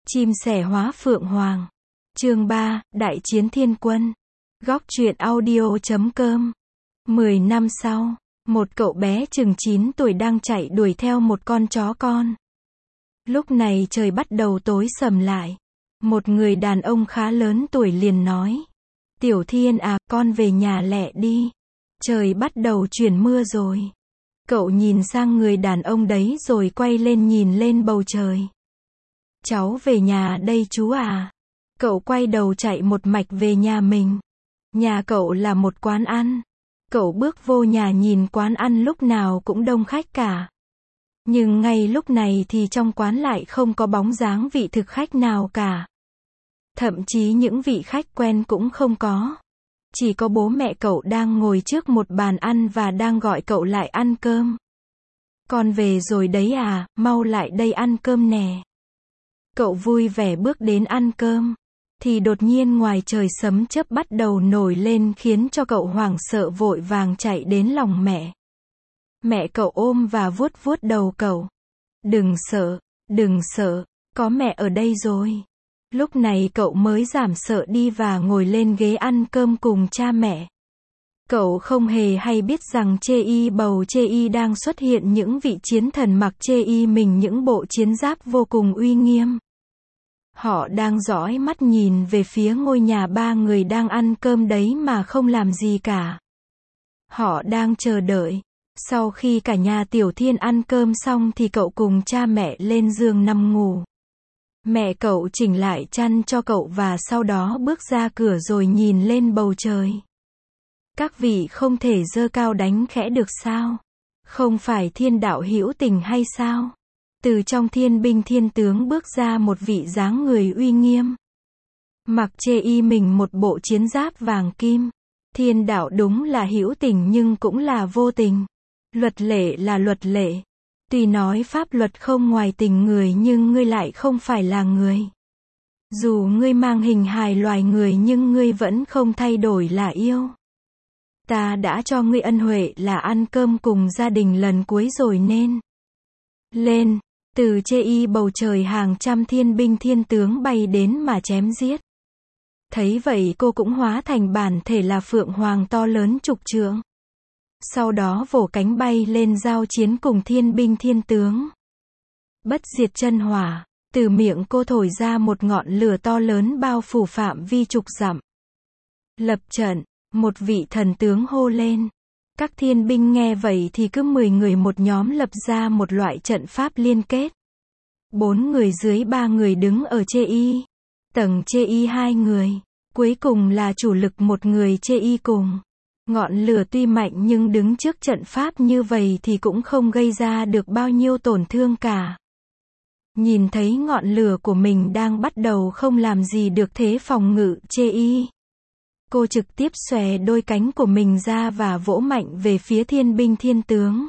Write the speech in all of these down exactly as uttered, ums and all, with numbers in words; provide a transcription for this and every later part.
Chim sẻ hóa phượng hoàng. Chương ba, Đại chiến thiên quân. Góc truyện audio chấm com. Mười năm sau, một cậu bé chừng chín tuổi đang chạy đuổi theo một con chó con. Lúc này trời bắt đầu tối sầm lại. Một người đàn ông khá lớn tuổi liền nói: Tiểu Thiên à, con về nhà lẹ đi. Trời bắt đầu chuyển mưa rồi. Cậu nhìn sang người đàn ông đấy rồi quay lên nhìn lên bầu trời. Cháu về nhà đây chú à. Cậu quay đầu chạy một mạch về nhà mình. Nhà cậu là một quán ăn. Cậu bước vô nhà nhìn quán ăn lúc nào cũng đông khách cả. Nhưng ngay lúc này thì trong quán lại không có bóng dáng vị thực khách nào cả. Thậm chí những vị khách quen cũng không có. Chỉ có bố mẹ cậu đang ngồi trước một bàn ăn và đang gọi cậu lại ăn cơm. Con về rồi đấy à, mau lại đây ăn cơm nè. Cậu vui vẻ bước đến ăn cơm. Thì đột nhiên ngoài trời sấm chớp bắt đầu nổi lên khiến cho cậu hoảng sợ vội vàng chạy đến lòng mẹ. Mẹ cậu ôm và vuốt vuốt đầu cậu. Đừng sợ, đừng sợ, có mẹ ở đây rồi. Lúc này cậu mới giảm sợ đi và ngồi lên ghế ăn cơm cùng cha mẹ. Cậu không hề hay biết rằng chê y bầu chê y đang xuất hiện những vị chiến thần mặc chê y mình những bộ chiến giáp vô cùng uy nghiêm. Họ đang dõi mắt nhìn về phía ngôi nhà ba người đang ăn cơm đấy mà không làm gì cả. Họ đang chờ đợi. Sau khi cả nhà Tiểu Thiên ăn cơm xong thì cậu cùng cha mẹ lên giường nằm ngủ. Mẹ cậu chỉnh lại chăn cho cậu và sau đó bước ra cửa rồi nhìn lên bầu trời. Các vị không thể giơ cao đánh khẽ được sao? Không phải thiên đạo hữu tình hay sao? Từ trong thiên binh thiên tướng bước ra một vị dáng người uy nghiêm. Mặc chê y mình một bộ chiến giáp vàng kim. Thiên đạo đúng là hữu tình nhưng cũng là vô tình. Luật lệ là luật lệ. Tuy nói pháp luật không ngoài tình người nhưng ngươi lại không phải là người. Dù ngươi mang hình hài loài người nhưng ngươi vẫn không thay đổi là yêu. Ta đã cho ngươi ân huệ là ăn cơm cùng gia đình lần cuối rồi nên. Lên, từ chê y bầu trời hàng trăm thiên binh thiên tướng bay đến mà chém giết. Thấy vậy cô cũng hóa thành bản thể là phượng hoàng to lớn chục trượng. Sau đó vỗ cánh bay lên giao chiến cùng thiên binh thiên tướng. Bất diệt chân hỏa, từ miệng cô thổi ra một ngọn lửa to lớn bao phủ phạm vi chục dặm. Lập trận, một vị thần tướng hô lên. Các thiên binh nghe vậy thì cứ mười người một nhóm lập ra một loại trận pháp liên kết. Bốn người dưới ba người đứng ở chê y. Tầng chê y hai người. Cuối cùng là chủ lực một người chê y cùng. Ngọn lửa tuy mạnh nhưng đứng trước trận pháp như vậy thì cũng không gây ra được bao nhiêu tổn thương cả. Nhìn thấy ngọn lửa của mình đang bắt đầu không làm gì được thế phòng ngự chê y. Cô trực tiếp xòe đôi cánh của mình ra và vỗ mạnh về phía thiên binh thiên tướng.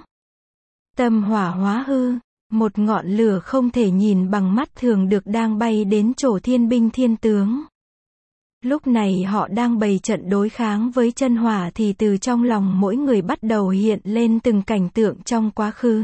Tâm hỏa hóa hư, một ngọn lửa không thể nhìn bằng mắt thường được đang bay đến chỗ thiên binh thiên tướng. Lúc này họ đang bày trận đối kháng với chân hỏa thì từ trong lòng mỗi người bắt đầu hiện lên từng cảnh tượng trong quá khứ.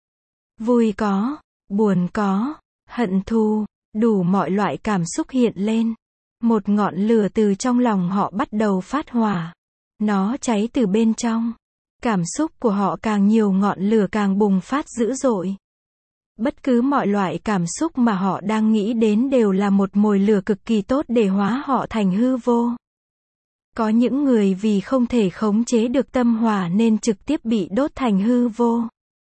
Vui có, buồn có, hận thù, đủ mọi loại cảm xúc hiện lên. Một ngọn lửa từ trong lòng họ bắt đầu phát hỏa. Nó cháy từ bên trong. Cảm xúc của họ càng nhiều ngọn lửa càng bùng phát dữ dội. Bất cứ mọi loại cảm xúc mà họ đang nghĩ đến đều là một mồi lửa cực kỳ tốt để hóa họ thành hư vô. Có những người vì không thể khống chế được tâm hỏa nên trực tiếp bị đốt thành hư vô.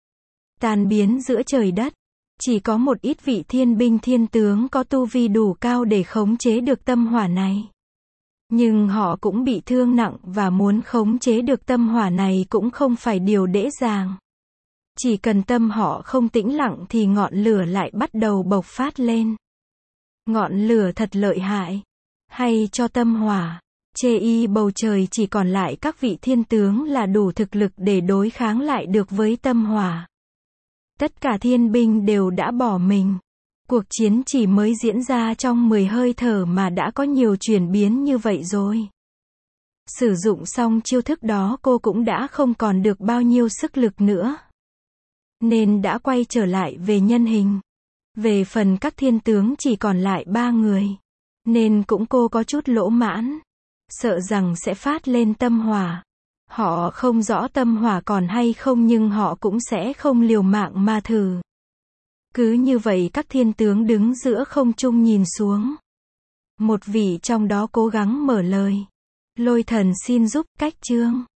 Tan biến giữa trời đất. Chỉ có một ít vị thiên binh thiên tướng có tu vi đủ cao để khống chế được tâm hỏa này. Nhưng họ cũng bị thương nặng và muốn khống chế được tâm hỏa này cũng không phải điều dễ dàng. Chỉ cần tâm họ không tĩnh lặng thì ngọn lửa lại bắt đầu bộc phát lên. Ngọn lửa thật lợi hại. Hay cho tâm hỏa. Chê y bầu trời chỉ còn lại các vị thiên tướng là đủ thực lực để đối kháng lại được với tâm hỏa. Tất cả thiên binh đều đã bỏ mình. Cuộc chiến chỉ mới diễn ra trong mười hơi thở mà đã có nhiều chuyển biến như vậy rồi. Sử dụng xong chiêu thức đó cô cũng đã không còn được bao nhiêu sức lực nữa. Nên đã quay trở lại về nhân hình. Về phần các thiên tướng chỉ còn lại ba người. Nên cũng cô có chút lỗ mãn. Sợ rằng sẽ phát lên tâm hỏa. Họ không rõ tâm hỏa còn hay không nhưng họ cũng sẽ không liều mạng mà thử. Cứ như vậy các thiên tướng đứng giữa không trung nhìn xuống. Một vị trong đó cố gắng mở lời. Lôi thần xin giúp, cách chương.